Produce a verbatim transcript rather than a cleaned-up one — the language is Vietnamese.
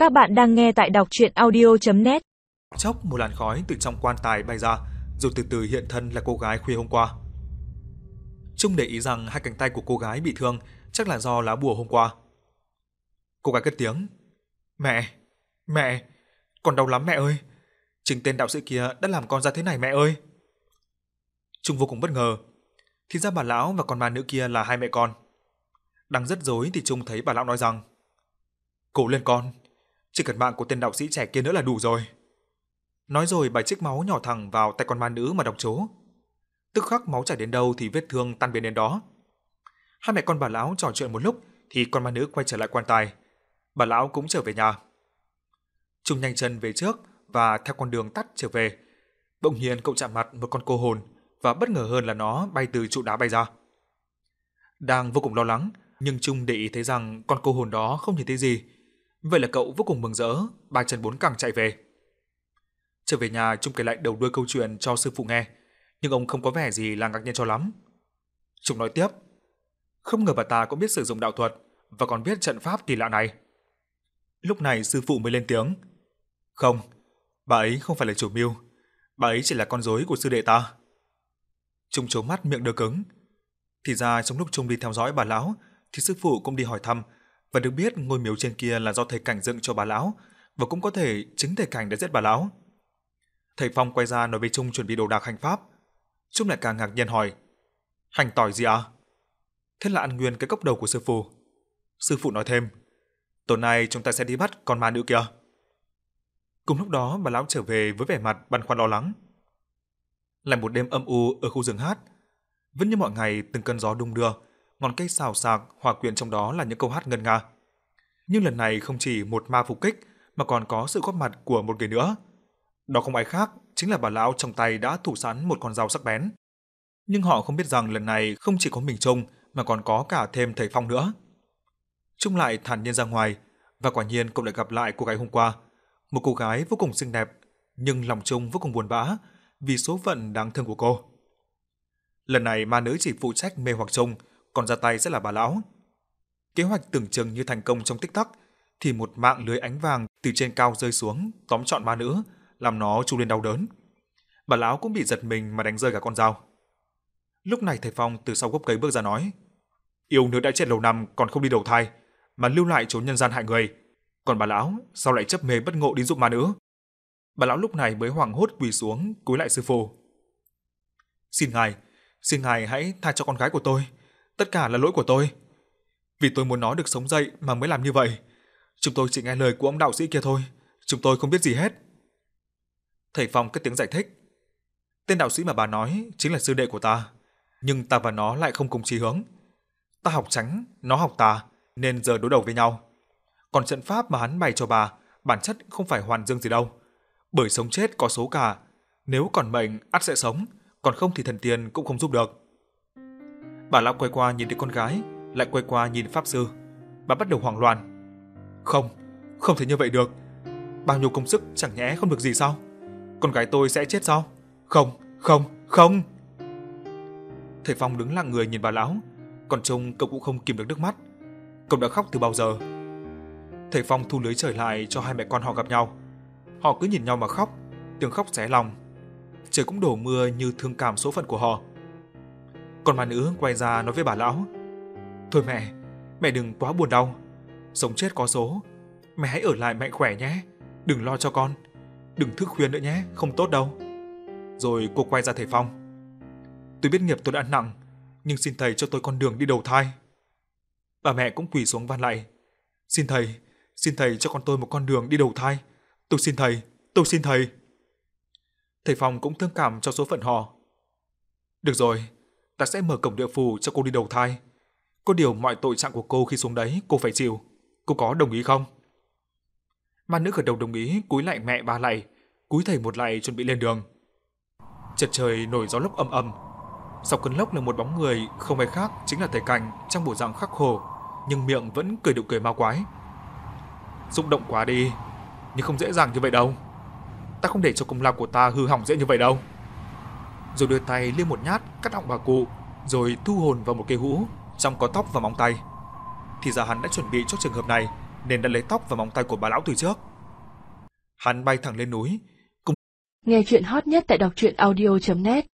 Các bạn đang nghe tại đọc truyện audio chấm net. Chốc một làn khói từ trong quan tài bay ra, rồi từ từ hiện thân là cô gái khuya hôm qua. Trung để ý rằng hai cánh tay của cô gái bị thương chắc là do lá bùa hôm qua. Cô gái cất tiếng: "Mẹ, mẹ, con đau lắm mẹ ơi. Chính tên đạo sĩ kia đã làm con ra thế này mẹ ơi." Trung vô cùng bất ngờ. Thì ra bà lão và con ma nữ kia là hai mẹ con. Đang rất rối thì Trung thấy bà lão nói rằng: "Cố lên con, chỉ cần mạng của tên đạo sĩ trẻ kia nữa là đủ rồi." Nói rồi bà trích máu nhỏ thẳng vào tay con ma nữ mà đọc chú. Tức khắc máu chảy đến đâu thì vết thương tan biến đến đó. Hai mẹ con bà lão trò chuyện một lúc thì con ma nữ quay trở lại quan tài. Bà lão cũng trở về nhà. Trung nhanh chân về trước và theo con đường tắt trở về. Bỗng nhiên cậu chạm mặt một con cô hồn và bất ngờ hơn là nó bay từ trụ đá bay ra. Đang vô cùng lo lắng, nhưng Trung để ý thấy rằng con cô hồn đó không nhìn thấy gì. Vậy là cậu vô cùng mừng rỡ, ba chân bốn cẳng chạy về. Trở về nhà, Trung kể lại đầu đuôi câu chuyện cho sư phụ nghe, nhưng ông không có vẻ gì là ngạc nhiên cho lắm. Trung nói tiếp: "Không ngờ bà ta cũng biết sử dụng đạo thuật và còn biết trận pháp kỳ lạ này." Lúc này sư phụ mới lên tiếng: "Không, bà ấy không phải là chủ mưu, bà ấy chỉ là con rối của sư đệ ta." Trung trố mắt miệng đơ cứng. Thì ra trong lúc Trung đi theo dõi bà lão thì sư phụ cũng đi hỏi thăm và được biết ngôi miếu trên kia là do thầy Cảnh dựng cho bà lão, và cũng có thể chính thầy Cảnh đã giết bà lão. Thầy Phong quay ra nói với Trung chuẩn bị đồ đạc hành pháp. Trung lại càng ngạc nhiên hỏi: "Hành tỏi gì ạ?" À? Thế là ăn nguyên cái cốc đầu của sư phụ. Sư phụ nói thêm: "Tối nay chúng ta sẽ đi bắt con ma nữ kia." Cùng lúc đó bà lão trở về với vẻ mặt băn khoăn lo lắng. Lại một đêm âm u ở khu rừng hát. Vẫn như mọi ngày, từng cơn gió đung đưa, ngọn cây xào xạc hòa quyện trong đó là những câu hát ngân nga. Nhưng lần này không chỉ một ma phục kích mà còn có sự góp mặt của một người nữa. Đó không ai khác, chính là bà lão trong tay đã thủ sẵn một con dao sắc bén. Nhưng họ không biết rằng lần này không chỉ có mình Trung mà còn có cả thêm thầy Phong nữa. Trung lại thản nhiên ra ngoài, và quả nhiên cậu lại gặp lại cô gái hôm qua, một cô gái vô cùng xinh đẹp, nhưng lòng Trung vô cùng buồn bã vì số phận đáng thương của cô. Lần này ma nữ chỉ phụ trách mê hoặc Trung, còn ra tay sẽ là bà lão. Kế hoạch tưởng chừng như thành công trong tích tắc thì một mạng lưới ánh vàng từ trên cao rơi xuống tóm trọn ma nữ, làm nó chu lên đau đớn. Bà lão cũng bị giật mình mà đánh rơi cả con dao. Lúc này thầy Phong từ sau gốc cây bước ra nói: "Yêu nữ đã chết lâu năm còn không đi đầu thai, mà lưu lại trốn nhân gian hại người. Còn bà lão sao lại chấp mê bất ngộ đi giúp ma nữ?" Bà lão lúc này mới hoảng hốt quỳ xuống cúi lại sư phụ: "Xin ngài, xin ngài hãy tha cho con gái của tôi. Tất cả là lỗi của tôi. Vì tôi muốn nó được sống dậy mà mới làm như vậy. Chúng tôi chỉ nghe lời của ông đạo sĩ kia thôi. Chúng tôi không biết gì hết." Thầy Phong cất tiếng giải thích: "Tên đạo sĩ mà bà nói chính là sư đệ của ta, nhưng ta và nó lại không cùng chí hướng. Ta học tránh, nó học tà, nên giờ đối đầu với nhau. Còn trận pháp mà hắn bày cho bà, bản chất không phải hoàn dương gì đâu. Bởi sống chết có số cả, nếu còn mệnh ắt sẽ sống, còn không thì thần tiên cũng không giúp được." Bà lão quay qua nhìn thấy con gái, lại quay qua nhìn pháp sư. Bà bắt đầu hoảng loạn: "Không, không thể như vậy được. Bao nhiêu công sức chẳng nhẽ không được gì sao? Con gái tôi sẽ chết sao? Không, không, không." Thầy Phong đứng lặng người nhìn bà lão, còn Trung cậu cũng không kìm được nước mắt. Cậu đã khóc từ bao giờ. Thầy Phong thu lưới trời lại cho hai mẹ con họ gặp nhau. Họ cứ nhìn nhau mà khóc, tiếng khóc xé lòng. Trời cũng đổ mưa như thương cảm số phận của họ. Còn ma nữ quay ra nói với bà lão: "Thôi mẹ, mẹ đừng quá buồn đau. Sống chết có số, mẹ hãy ở lại mạnh khỏe nhé. Đừng lo cho con, đừng thức khuya nữa nhé, không tốt đâu." Rồi cô quay ra thầy Phong: "Tôi biết nghiệp tôi đã nặng, nhưng xin thầy cho tôi con đường đi đầu thai." Bà mẹ cũng quỳ xuống van lạy: "Xin thầy, xin thầy cho con tôi một con đường đi đầu thai. Tôi xin thầy, tôi xin thầy." Thầy Phong cũng thương cảm cho số phận họ: "Được rồi, ta sẽ mở cổng địa phủ cho cô đi đầu thai. Có điều mọi tội trạng của cô khi xuống đấy cô phải chịu. Cô có đồng ý không?" Ma nữ gật đầu đồng ý, cúi lại mẹ ba lạy, cúi thầy một lạy chuẩn bị lên đường. Chợt trời nổi gió lốc âm âm. Sau cơn lốc là một bóng người không ai khác chính là thầy Cảnh trong bộ dạng khắc khổ, nhưng miệng vẫn cười điệu cười ma quái. "Xúc động quá đi, nhưng không dễ dàng như vậy đâu. Ta không để cho công lao của ta hư hỏng dễ như vậy đâu." Rồi đưa tay liếc một nhát cắt họng bà cụ, rồi thu hồn vào một cây hũ trong có tóc và móng tay. Thì ra hắn đã chuẩn bị cho trường hợp này, nên đã lấy tóc và móng tay của bà lão từ trước. Hắn bay thẳng lên núi. Nghe chuyện hot nhất tại đọc truyện audio chấm net